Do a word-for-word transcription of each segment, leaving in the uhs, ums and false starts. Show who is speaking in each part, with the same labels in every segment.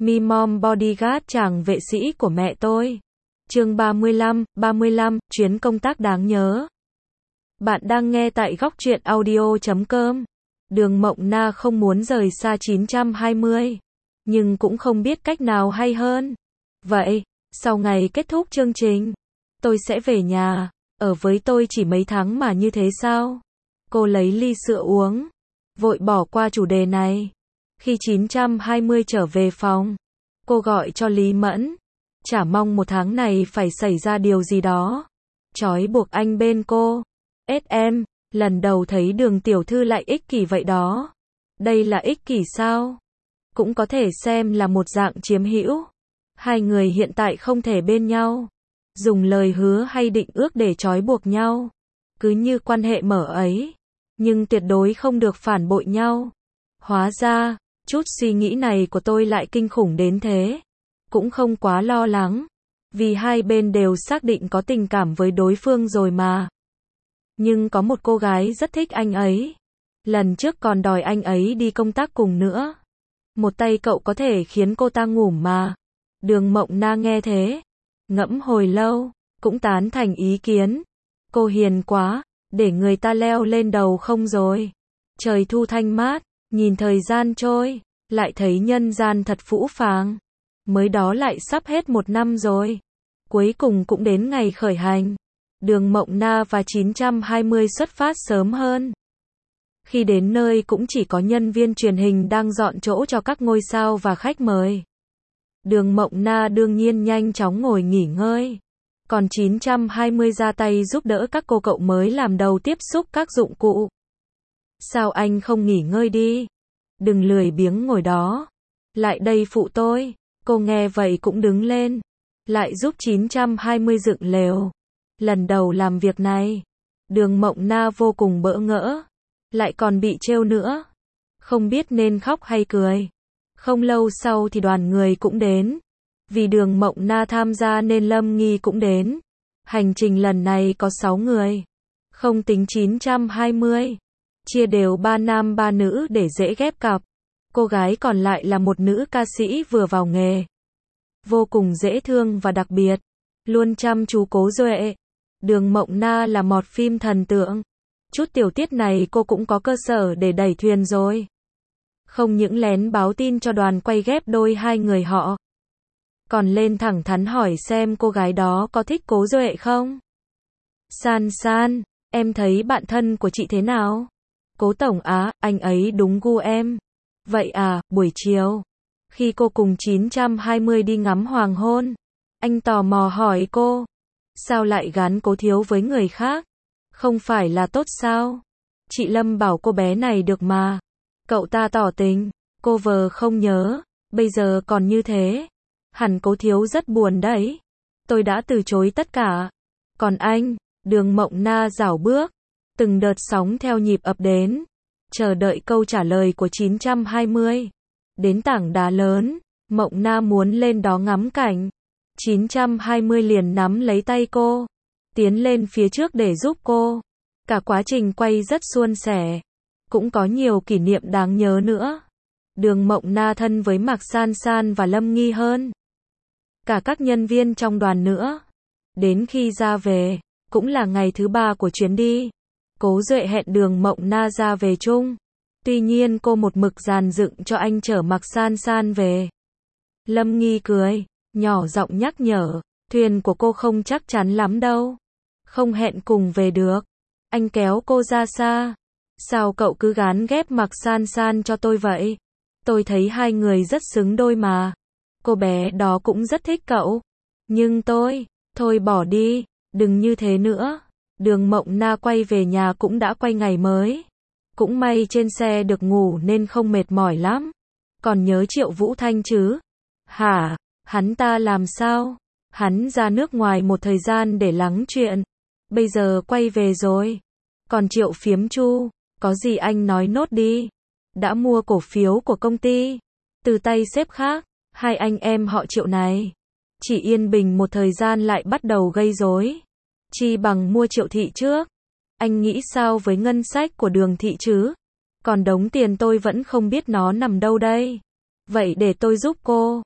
Speaker 1: Mi Mom Bodyguard chàng vệ sĩ của mẹ tôi. Chương ba mươi lăm, ba mươi lăm, chuyến công tác đáng nhớ. Bạn đang nghe tại góc truyện audio chấm com. Đường Mộng Na không muốn rời xa chín trăm hai mươi, nhưng cũng không biết cách nào hay hơn. Vậy, sau ngày kết thúc chương trình, tôi sẽ về nhà, ở với tôi chỉ mấy tháng mà như thế sao? Cô lấy ly sữa uống, vội bỏ qua chủ đề này. Khi chín trăm hai mươi trở về phòng, cô gọi cho Lý Mẫn, chả mong một tháng này phải xảy ra điều gì đó trói buộc anh bên cô. ét em, lần đầu thấy Đường tiểu thư lại ích kỷ vậy đó. Đây là ích kỷ sao? Cũng có thể xem là một dạng chiếm hữu. Hai người hiện tại không thể bên nhau, dùng lời hứa hay định ước để trói buộc nhau, cứ như quan hệ mở ấy, nhưng tuyệt đối không được phản bội nhau. Hóa ra, chút suy nghĩ này của tôi lại kinh khủng đến thế. Cũng không quá lo lắng, vì hai bên đều xác định có tình cảm với đối phương rồi mà. Nhưng có một cô gái rất thích anh ấy. Lần trước còn đòi anh ấy đi công tác cùng nữa. Một tay cậu có thể khiến cô ta ngủ mà. Đường Mộng Na nghe thế, ngẫm hồi lâu, cũng tán thành ý kiến. Cô hiền quá, để người ta leo lên đầu không rồi. Trời thu thanh mát, nhìn thời gian trôi, lại thấy nhân gian thật phũ phàng. Mới đó lại sắp hết một năm rồi. Cuối cùng cũng đến ngày khởi hành. Đường Mộng Na và chín trăm hai mươi xuất phát sớm hơn. Khi đến nơi cũng chỉ có nhân viên truyền hình đang dọn chỗ cho các ngôi sao và khách mời. Đường Mộng Na đương nhiên nhanh chóng ngồi nghỉ ngơi. Còn chín trăm hai mươi ra tay giúp đỡ các cô cậu mới làm đầu tiếp xúc các dụng cụ. Sao anh không nghỉ ngơi đi? Đừng lười biếng ngồi đó. Lại đây phụ tôi. Cô nghe vậy cũng đứng lên, lại giúp chín trăm hai mươi dựng lều. Lần đầu làm việc này, Đường Mộng Na vô cùng bỡ ngỡ, lại còn bị trêu nữa. Không biết nên khóc hay cười. Không lâu sau thì đoàn người cũng đến. Vì Đường Mộng Na tham gia nên Lâm Nghi cũng đến. Hành trình lần này có sáu người, không tính chín trăm hai mươi. Chia đều ba nam ba nữ để dễ ghép cặp. Cô gái còn lại là một nữ ca sĩ vừa vào nghề, vô cùng dễ thương và đặc biệt, luôn chăm chú Cố Duệ. Đường Mộng Na là mọt phim thần tượng. Chút tiểu tiết này cô cũng có cơ sở để đẩy thuyền rồi. Không những lén báo tin cho đoàn quay ghép đôi hai người họ, còn lên thẳng thắn hỏi xem cô gái đó có thích Cố Duệ không. San San, em thấy bạn thân của chị thế nào? Cố tổng á, anh ấy đúng gu em. Vậy à, buổi chiều, khi cô cùng chín trăm hai mươi đi ngắm hoàng hôn, anh tò mò hỏi cô, sao lại gán Cố thiếu với người khác? Không phải là tốt sao? Chị Lâm bảo cô bé này được mà. Cậu ta tỏ tình, cô vờ không nhớ, bây giờ còn như thế. Hẳn Cố thiếu rất buồn đấy. Tôi đã từ chối tất cả. Còn anh, Đường Mộng Na rảo bước, từng đợt sóng theo nhịp ập đến, chờ đợi câu trả lời của chín trăm hai mươi. Đến tảng đá lớn, Mộng Na muốn lên đó ngắm cảnh. chín trăm hai mươi liền nắm lấy tay cô, tiến lên phía trước để giúp cô. Cả quá trình quay rất suôn sẻ, cũng có nhiều kỷ niệm đáng nhớ nữa. Đường Mộng Na thân với Mạc San San và Lâm Nghi hơn cả các nhân viên trong đoàn nữa. Đến khi ra về, cũng là ngày thứ ba của chuyến đi, Cố Duệ hẹn Đường Mộng Na ra về chung. Tuy nhiên cô một mực dàn dựng cho anh chở Mạc San San về. Lâm Nghi cười, nhỏ giọng nhắc nhở, thuyền của cô không chắc chắn lắm đâu. Không hẹn cùng về được. Anh kéo cô ra xa. Sao cậu cứ gán ghép Mạc San San cho tôi vậy? Tôi thấy hai người rất xứng đôi mà. Cô bé đó cũng rất thích cậu. Nhưng tôi, thôi bỏ đi, đừng như thế nữa. Đường Mộng Na quay về nhà cũng đã quay ngày mới. Cũng may trên xe được ngủ nên không mệt mỏi lắm. Còn nhớ Triệu Vũ Thanh chứ? Hả? Hắn ta làm sao? Hắn ra nước ngoài một thời gian để lắng chuyện. Bây giờ quay về rồi. Còn Triệu Phiếm Chu, có gì anh nói nốt đi. Đã mua cổ phiếu của công ty từ tay sếp khác. Hai anh em họ Triệu này chỉ yên bình một thời gian lại bắt đầu gây rối. Chi bằng mua Triệu thị trước. Anh nghĩ sao với ngân sách của Đường thị chứ? Còn đống tiền tôi vẫn không biết nó nằm đâu đây. Vậy để tôi giúp cô.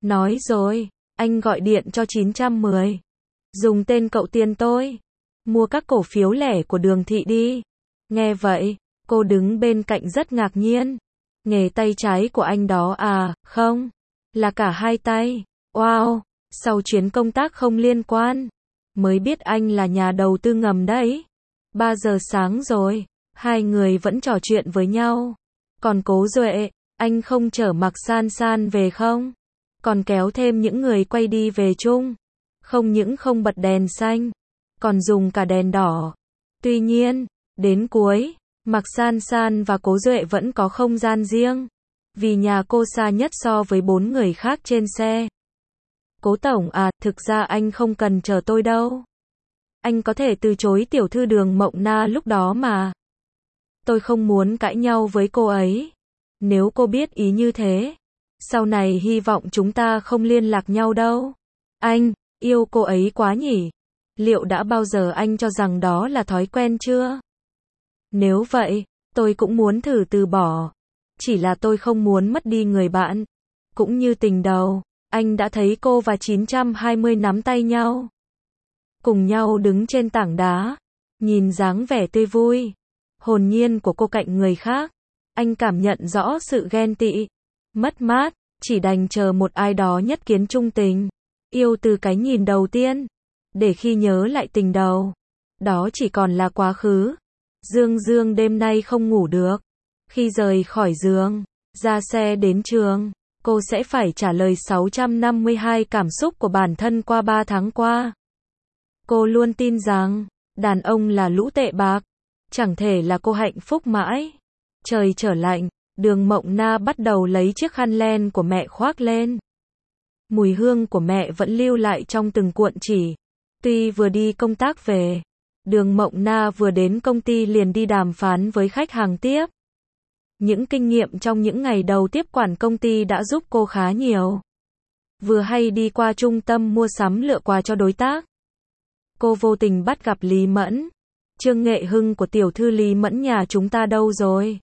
Speaker 1: Nói rồi, anh gọi điện cho chín trăm mười. Dùng tên cậu tiền tôi. Mua các cổ phiếu lẻ của Đường Thị đi. Nghe vậy, cô đứng bên cạnh rất ngạc nhiên. Nghề tay trái của anh đó à, không, là cả hai tay. Wow, sau chuyến công tác không liên quan. Mới biết anh là nhà đầu tư ngầm đấy. ba giờ sáng rồi, hai người vẫn trò chuyện với nhau. Còn Cố Duệ, anh không chở Mạc San San về không? Còn kéo thêm những người quay đi về chung. Không những không bật đèn xanh, còn dùng cả đèn đỏ. Tuy nhiên, đến cuối, Mạc San San và Cố Duệ vẫn có không gian riêng. Vì nhà cô xa nhất so với bốn người khác trên xe. Cố tổng à, thực ra anh không cần chờ tôi đâu. Anh có thể từ chối tiểu thư Đường Mộng Na lúc đó mà. Tôi không muốn cãi nhau với cô ấy. Nếu cô biết ý như thế, sau này hy vọng chúng ta không liên lạc nhau đâu. Anh, yêu cô ấy quá nhỉ? Liệu đã bao giờ anh cho rằng đó là thói quen chưa? Nếu vậy, tôi cũng muốn thử từ bỏ. Chỉ là tôi không muốn mất đi người bạn. Cũng như tình đầu, anh đã thấy cô và chín trăm hai mươi nắm tay nhau. Cùng nhau đứng trên tảng đá. Nhìn dáng vẻ tươi vui, hồn nhiên của cô cạnh người khác. Anh cảm nhận rõ sự ghen tị, mất mát, chỉ đành chờ một ai đó nhất kiến trung tình. Yêu từ cái nhìn đầu tiên. Để khi nhớ lại tình đầu, đó chỉ còn là quá khứ. Dương Dương đêm nay không ngủ được. Khi rời khỏi giường, ra xe đến trường, cô sẽ phải trả lời sáu trăm năm mươi hai cảm xúc của bản thân qua ba tháng qua. Cô luôn tin rằng, đàn ông là lũ tệ bạc. Chẳng thể là cô hạnh phúc mãi. Trời trở lạnh, Đường Mộng Na bắt đầu lấy chiếc khăn len của mẹ khoác lên. Mùi hương của mẹ vẫn lưu lại trong từng cuộn chỉ. Tuy vừa đi công tác về, Đường Mộng Na vừa đến công ty liền đi đàm phán với khách hàng tiếp. Những kinh nghiệm trong những ngày đầu tiếp quản công ty đã giúp cô khá nhiều. Vừa hay đi qua trung tâm mua sắm lựa quà cho đối tác, cô vô tình bắt gặp Lý Mẫn. Trương Nghệ Hưng của tiểu thư Lý Mẫn nhà chúng ta đâu rồi?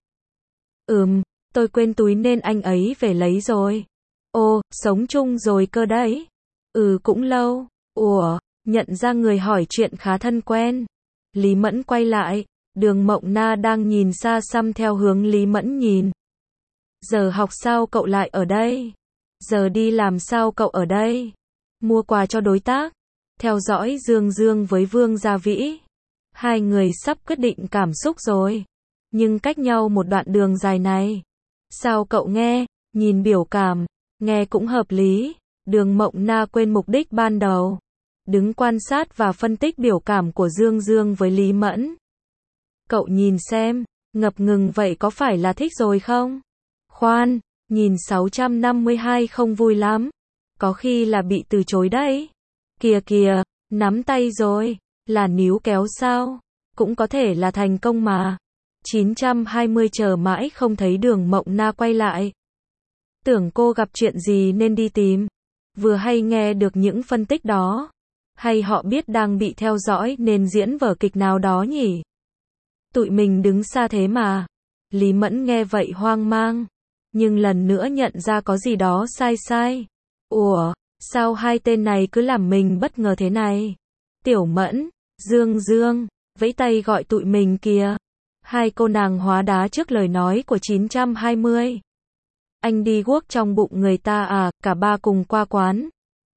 Speaker 1: Ừm, tôi quên túi nên anh ấy về lấy rồi. Ồ, sống chung rồi cơ đấy. Ừ, cũng lâu. Ủa, nhận ra người hỏi chuyện khá thân quen. Lý Mẫn quay lại, Đường Mộng Na đang nhìn xa xăm theo hướng Lý Mẫn nhìn. Giờ học sao cậu lại ở đây? Giờ đi làm sao cậu ở đây? Mua quà cho đối tác, theo dõi Dương Dương với Vương Gia Vĩ. Hai người sắp quyết định cảm xúc rồi, nhưng cách nhau một đoạn đường dài này. Sao cậu nghe? Nhìn biểu cảm, nghe cũng hợp lý. Đường Mộng Na quên mục đích ban đầu, đứng quan sát và phân tích biểu cảm của Dương Dương với Lý Mẫn. Cậu nhìn xem, ngập ngừng vậy có phải là thích rồi không? Khoan, nhìn sáu trăm năm mươi hai không vui lắm. Có khi là bị từ chối đấy. Kìa kìa, nắm tay rồi. Là níu kéo sao? Cũng có thể là thành công mà. chín trăm hai mươi chờ mãi không thấy Đường Mộng Na quay lại. Tưởng cô gặp chuyện gì nên đi tìm. Vừa hay nghe được những phân tích đó. Hay họ biết đang bị theo dõi nên diễn vở kịch nào đó nhỉ? Tụi mình đứng xa thế mà. Lý Mẫn nghe vậy hoang mang. Nhưng lần nữa nhận ra có gì đó sai sai. Ủa, sao hai tên này cứ làm mình bất ngờ thế này? Tiểu Mẫn, Dương Dương, vẫy tay gọi tụi mình kìa. Hai cô nàng hóa đá trước lời nói của chín trăm hai mươi. Anh đi guốc trong bụng người ta à, cả ba cùng qua quán.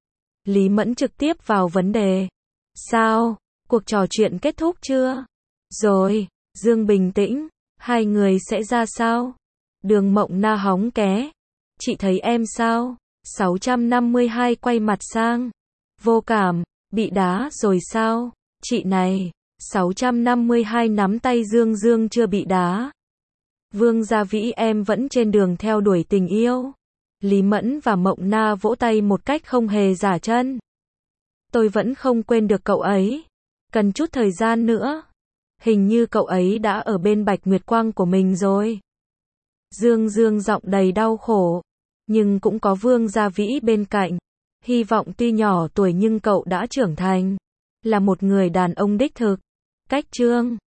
Speaker 1: Lý Mẫn trực tiếp vào vấn đề. Sao, cuộc trò chuyện kết thúc chưa? Rồi, Dương bình tĩnh, hai người sẽ ra sao? Đường Mộng Na hóng ké. Chị thấy em sao? sáu trăm năm mươi hai quay mặt sang. Vô cảm, bị đá rồi sao? Chị này, sáu trăm năm mươi hai nắm tay Dương Dương chưa bị đá. Vương Gia Vĩ em vẫn trên đường theo đuổi tình yêu. Lý Mẫn và Mộng Na vỗ tay một cách không hề giả chân. Tôi vẫn không quên được cậu ấy. Cần chút thời gian nữa. Hình như cậu ấy đã ở bên Bạch Nguyệt Quang của mình rồi. Dương Dương giọng đầy đau khổ. Nhưng cũng có Vương Gia Vĩ bên cạnh. Hy vọng tuy nhỏ tuổi nhưng cậu đã trưởng thành. Là một người đàn ông đích thực. Cách Trương